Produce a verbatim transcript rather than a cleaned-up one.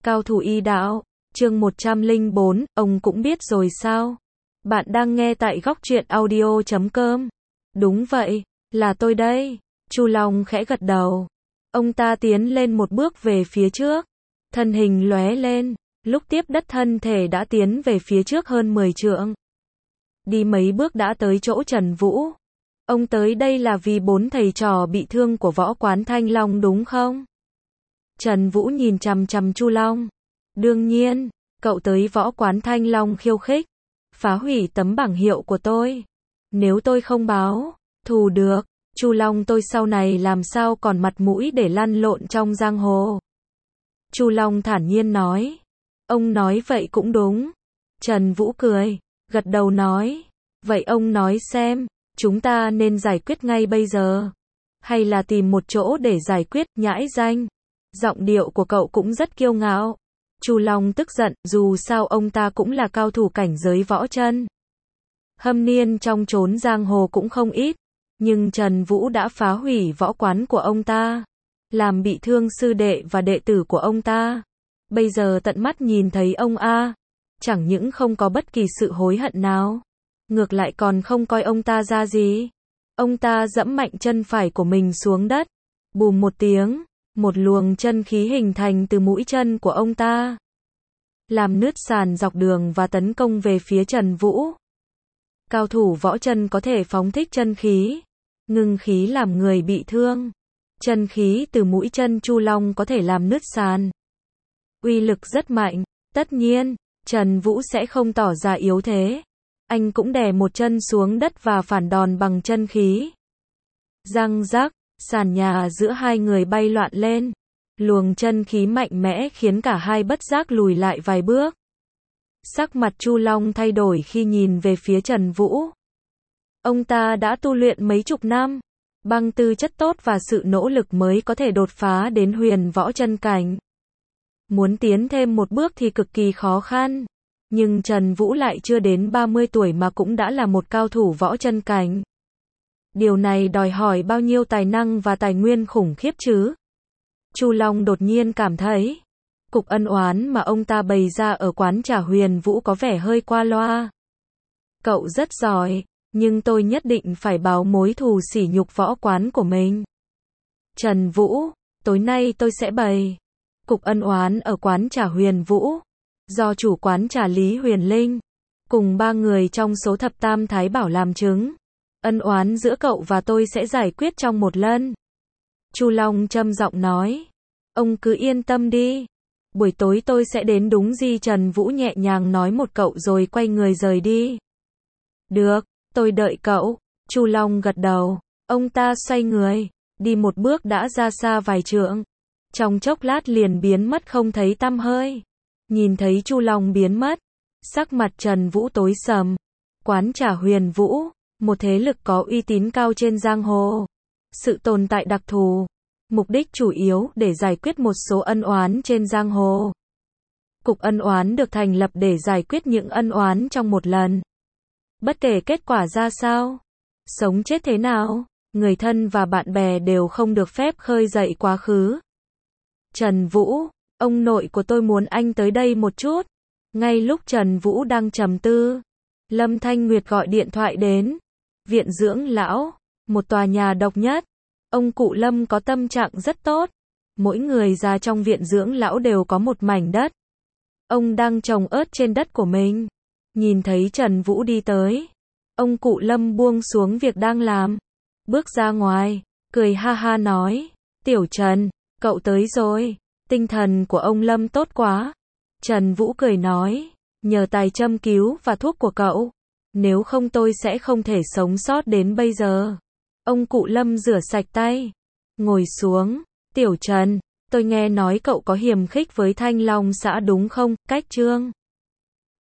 Cao thủ y đạo, chương một trăm lẻ bốn, ông cũng biết rồi sao? Bạn đang nghe tại góc truyện audio chấm com. Đúng vậy, là tôi đây. Chu Long khẽ gật đầu. Ông ta tiến lên một bước về phía trước. Thân hình lóe lên, lúc tiếp đất thân thể đã tiến về phía trước hơn mười trượng. Đi mấy bước đã tới chỗ Trần Vũ. Ông tới đây là vì bốn thầy trò bị thương của võ quán Thanh Long đúng không? Trần Vũ nhìn chằm chằm Chu Long. Đương nhiên, cậu tới võ quán Thanh Long khiêu khích, phá hủy tấm bảng hiệu của tôi. Nếu tôi không báo thù được, Chu Long tôi sau này làm sao còn mặt mũi để lăn lộn trong giang hồ. Chu Long thản nhiên nói. Ông nói vậy cũng đúng. Trần Vũ cười, gật đầu nói. Vậy ông nói xem, chúng ta nên giải quyết ngay bây giờ, hay là tìm một chỗ để giải quyết, nhãi danh. Giọng điệu của cậu cũng rất kiêu ngạo. Chu Long tức giận, dù sao ông ta cũng là cao thủ cảnh giới võ chân. Hâm niên trong chốn giang hồ cũng không ít, nhưng Trần Vũ đã phá hủy võ quán của ông ta, làm bị thương sư đệ và đệ tử của ông ta. Bây giờ tận mắt nhìn thấy ông A, chẳng những không có bất kỳ sự hối hận nào, ngược lại còn không coi ông ta ra gì. Ông ta giẫm mạnh chân phải của mình xuống đất, bùm một tiếng, một luồng chân khí hình thành từ mũi chân của ông ta, làm nứt sàn dọc đường và tấn công về phía Trần Vũ. Cao thủ võ chân có thể phóng thích chân khí, ngưng khí làm người bị thương. Chân khí từ mũi chân Chu Long có thể làm nứt sàn. Uy lực rất mạnh, tất nhiên, Trần Vũ sẽ không tỏ ra yếu thế. Anh cũng đè một chân xuống đất và phản đòn bằng chân khí. Răng rắc, sàn nhà giữa hai người bay loạn lên. Luồng chân khí mạnh mẽ khiến cả hai bất giác lùi lại vài bước. Sắc mặt Chu Long thay đổi khi nhìn về phía Trần Vũ. Ông ta đã tu luyện mấy chục năm, bằng tư chất tốt và sự nỗ lực mới có thể đột phá đến huyền võ chân cảnh. Muốn tiến thêm một bước thì cực kỳ khó khăn, nhưng Trần Vũ lại chưa đến ba mươi tuổi mà cũng đã là một cao thủ võ chân cảnh. Điều này đòi hỏi bao nhiêu tài năng và tài nguyên khủng khiếp chứ? Chu Long đột nhiên cảm thấy, cục ân oán mà ông ta bày ra ở quán trà Huyền Vũ có vẻ hơi qua loa. Cậu rất giỏi, nhưng tôi nhất định phải báo mối thù sỉ nhục võ quán của mình. Trần Vũ, tối nay tôi sẽ bày cục ân oán ở quán trà Huyền Vũ, do chủ quán trà Lý Huyền Linh, cùng ba người trong số thập tam thái bảo làm chứng. Ân oán giữa cậu và tôi sẽ giải quyết trong một lần. Chu Long trầm giọng nói. Ông cứ yên tâm đi. Buổi tối tôi sẽ đến đúng gì? Trần Vũ nhẹ nhàng nói một cậu rồi quay người rời đi. Được, tôi đợi cậu. Chu Long gật đầu. Ông ta xoay người, đi một bước đã ra xa vài trượng. Trong chốc lát liền biến mất không thấy tăm hơi. Nhìn thấy Chu Long biến mất, sắc mặt Trần Vũ tối sầm. Quán trà Huyền Vũ, một thế lực có uy tín cao trên giang hồ. Sự tồn tại đặc thù, mục đích chủ yếu để giải quyết một số ân oán trên giang hồ. Cục ân oán được thành lập để giải quyết những ân oán trong một lần. Bất kể kết quả ra sao, sống chết thế nào, người thân và bạn bè đều không được phép khơi dậy quá khứ. Trần Vũ, ông nội của tôi muốn anh tới đây một chút. Ngay lúc Trần Vũ đang trầm tư, Lâm Thanh Nguyệt gọi điện thoại đến. Viện dưỡng lão, một tòa nhà độc nhất. Ông cụ Lâm có tâm trạng rất tốt. Mỗi người già trong viện dưỡng lão đều có một mảnh đất. Ông đang trồng ớt trên đất của mình. Nhìn thấy Trần Vũ đi tới, ông cụ Lâm buông xuống việc đang làm, bước ra ngoài, cười ha ha nói. Tiểu Trần, cậu tới rồi. Tinh thần của ông Lâm tốt quá. Trần Vũ cười nói. Nhờ tài châm cứu và thuốc của cậu, nếu không tôi sẽ không thể sống sót đến bây giờ. Ông cụ Lâm rửa sạch tay, ngồi xuống. Tiểu Trần, tôi nghe nói cậu có hiềm khích với Thanh Long xã đúng không? Cách Trương